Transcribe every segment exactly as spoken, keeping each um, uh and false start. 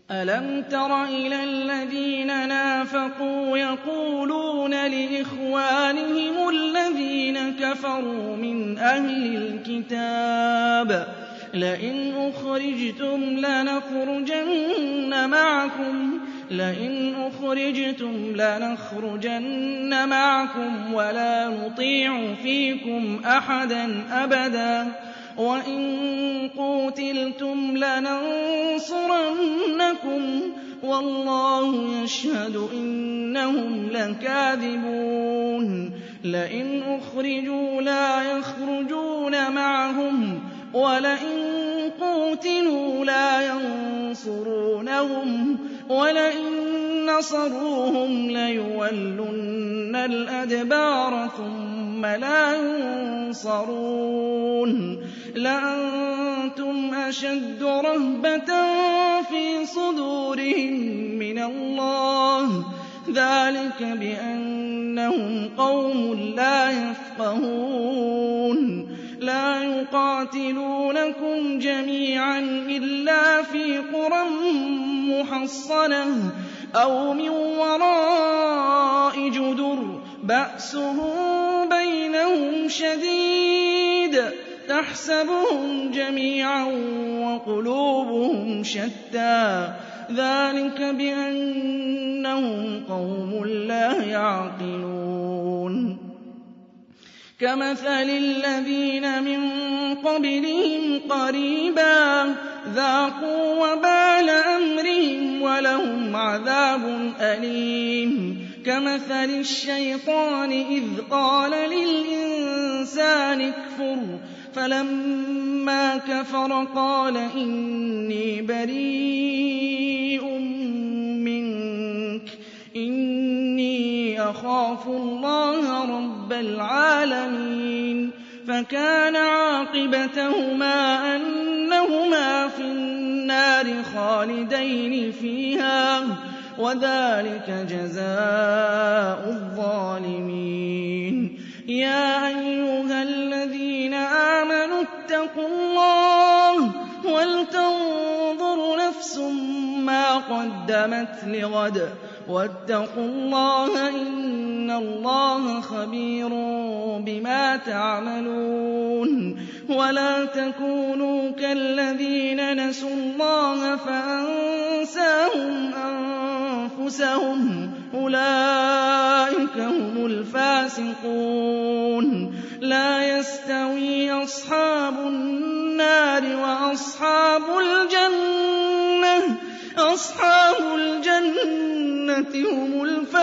أَلَمْ تَرَ إِلَى الَّذِينَ نَافَقُوا يَقُولُونَ لِإِخْوَانِهِمُ الَّذِينَ كَفَرُوا مِنْ أَهْلِ الْكِتَابِ لَئِنْ أُخْرِجْتُمْ لَنَخْرُجَنَّ مَعَكُمْ لئن أخرجتم لنخرجن معكم ولا نطيع فيكم أحدا أبدا وإن قوتلتم لننصرنكم والله يشهد إنهم لكاذبون لئن أخرجوا لا يخرجون معهم ولئن قوتلوا لا ينصرونهم وَلَئِن نَّصَرُوهُمْ لَيُوَلُّنَّ الْأَدْبَارَ ثُمَّ لَا يُنصَرُونَ لَأَنتُمْ أَشَدُّ رَهْبَةً فِي صُدُورِهِم مِّنَ اللَّهِ ذَٰلِكَ بِأَنَّهُمْ قَوْمٌ لَّا يَفْقَهُونَ لَا يُقَاتِلُونَكُمْ جَمِيعًا إِلَّا فِي قُرًى مُّحَصَّنَةٍ أَوْ مِن وَرَاءِ جُدُرٍ بَأْسُهُم بَيْنَهُمْ شَدِيدٌ تَحْسَبُهُمْ جَمِيعًا وَقُلُوبُهُمْ شَتَّىٰ ذَٰلِكَ بِأَنَّهُمْ قَوْمٌ لَّا يَعْقِلُونَ كَمَثَلِ الَّذِينَ مِن قَبْلِهِمْ قَرِيبًا ذَاقُوا وَبَالَ أَمْرِهِمْ وَلَهُمْ عَذَابٌ أَلِيمٌ كَمَثَلِ الشَّيْطَانِ إِذْ قَالَ لِلْإِنسَانِ اكْفُرْ فَلَمَّا كَفَرَ قَالَ إِنِّي بَرِيءٌ مِّنكَ إِنِّي أَخَافُ اللَّهَ رَبَّ الْعَالَمِينَ فَكَانَ عَاقِبَتَهُمَا أَنَّهُمَا فِي النَّارِ خَالِدَيْنِ فِيهَا وَذَٰلِكَ جَزَاءُ الظَّالِمِينَ يَا أَيُّهَا الَّذِينَ آمَنُوا اتَّقُوا اللَّهَ وَلْتَنظُرْ نَفْسٌ مَّا قَدَّمَتْ لِغَدٍ وَاتَّقُوا اللَّهَ إِنَّ اللَّهَ خَبِيرٌ بِمَا تَعْمَلُونَ وَلَا تَكُونُوا كَالَّذِينَ نَسُوا اللَّهَ فَأَنسَاهُمْ أَنفُسَهُمْ أُولَٰئِكَ هُمُ الْفَاسِقُونَ لَا يَسْتَوِي أَصْحَابُ النَّارِ وَأَصْحَابُ الْجَنَّةِ أَصْحَابُ الْجَنَّةِ هُمُ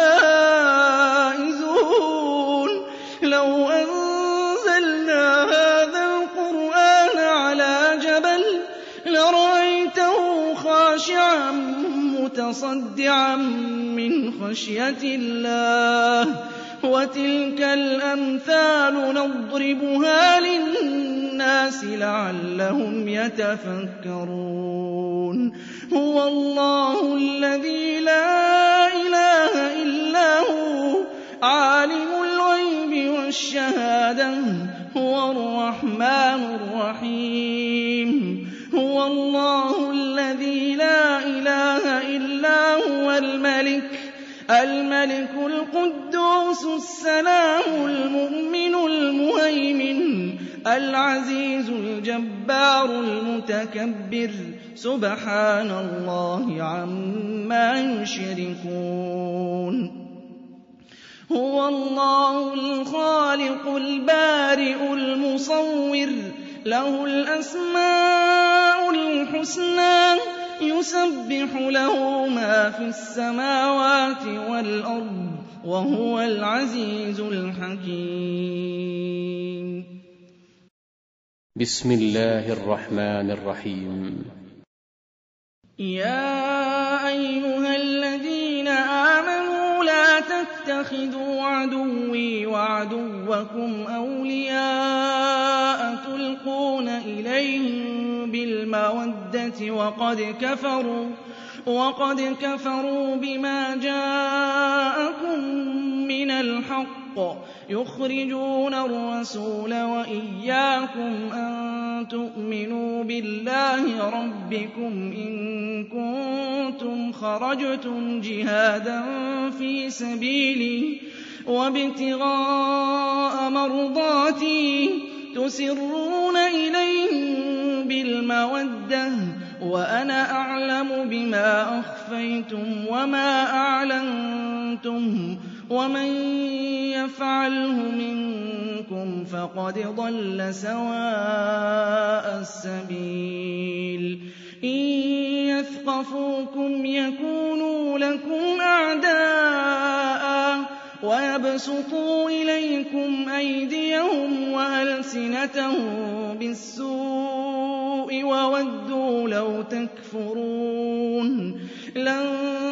الْفَائِزُونَ لَوْ أَنزَلْنَا هَٰذَا الْقُرْآنَ عَلَىٰ جَبَلٍ لَّرَأَيْتَهُ خَاشِعًا مُّتَصَدِّعًا مِّنْ خَشْيَةِ اللَّهِ ۚ وَتِلْكَ الْأَمْثَالُ نَضْرِبُهَا لِلنَّاسِ لَعَلَّهُمْ يَتَفَكَّرُونَ هُوَ اللَّهُ الَّذِي لَا إِلَٰهَ إِلَّا هُوَ عَالِمُ الْغَيْبِ وَالشَّهَادَةِ هُوَ الرَّحْمَٰنُ الرَّحِيمُ هُوَ اللَّهُ الَّذِي لَا إِلَٰهَ إِلَّا هُوَ الْمَلِكُ الْمَلِكُ الْقُدُّوسُ السَّلَامُ الْمُؤْمِنُ الْمُهَيْمِنُ الْعَزِيزُ الْجَبَّارُ الْمُتَكَبِّرُ سُبْحَانَ اللَّهِ عَمَّا يُشْرِكُونَ هُوَ اللَّهُ الْخَالِقُ الْبَارِئُ الْمُصَوِّرُ لَهُ الْأَسْمَاءُ الْحُسْنَىٰ يُسَبِّحُ لَهُ مَا فِي السَّمَاوَاتِ وَالْأَرْضِ وَهُوَ الْعَزِيزُ الْحَكِيمُ بسم الله الرحمن الرحيم يَا أَيُّهَا الَّذِينَ آمَنُوا لَا تَتَّخِذُوا عَدُوِّي وَعَدُوَّكُمْ أَوْلِيَاءَ تُلْقُونَ إِلَيْهِم بِالْمَوَدَّةِ وَقَدْ كَفَرُوا وَقَدْ كَفَرُوا بِمَا جَاءَكُم مِّنَ الْحَقِّ يُخْرِجُونَ الرَّسُولَ وَإِيَّاكُمْ أَن تُؤْمِنُوا بِاللَّهِ رَبِّكُمْ إِن كُنتُم خرجتم جهادا في سبيلي وابتغاء مرضاتي تسرون إليهم بالمودة وأنا أعلم بما أخفيتم وما أعلنتم ومن يفعله منكم فقد ضل سواء السبيل إن يثقفوكم يكونوا لكم أعداء ويبسطوا إليكم أيديهم وألسنتهم بالسوء وودوا لو تكفرون لن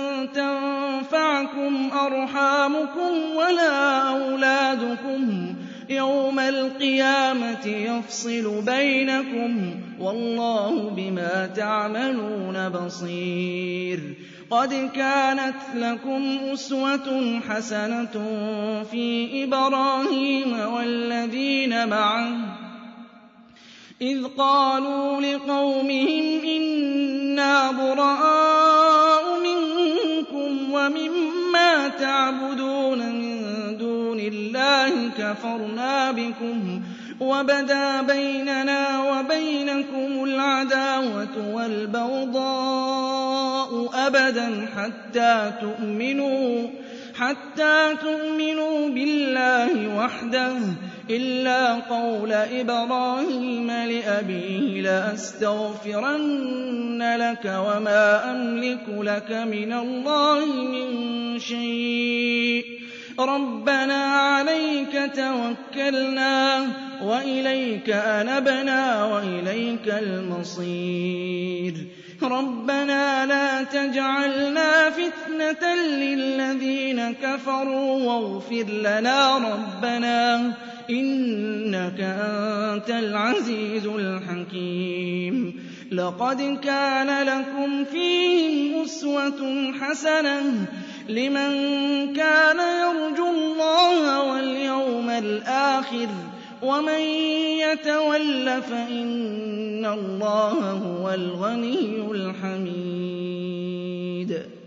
تنفعكم أرحامكم ولا أولادكم يوم القيامة يفصل بينكم والله بما تعملون بصير قد كانت لكم أسوة حسنة في إبراهيم والذين معه إذ قالوا لقومهم إنا براء منكم ومما تعبدون من دون الله كفرنا بكم وبدا بيننا وبينكم العداوة والبغضاء أبدا حتى تؤمنوا حتى تؤمنوا بالله وحده إلا قول إبراهيم لأبيه لأستغفرن لك وما أملك لك من الله من شيء ربنا عليك توكلنا وإليك أنبنا وإليك المصير ربنا لا تجعلنا فتنة للذين كفروا واغفر لنا ربنا إنك أنت العزيز الحكيم لقد كان لكم فيهم أسوة حسنة لمن كان يرجو الله واليوم الآخر ومن يتول فإن الله هو الغني الحميد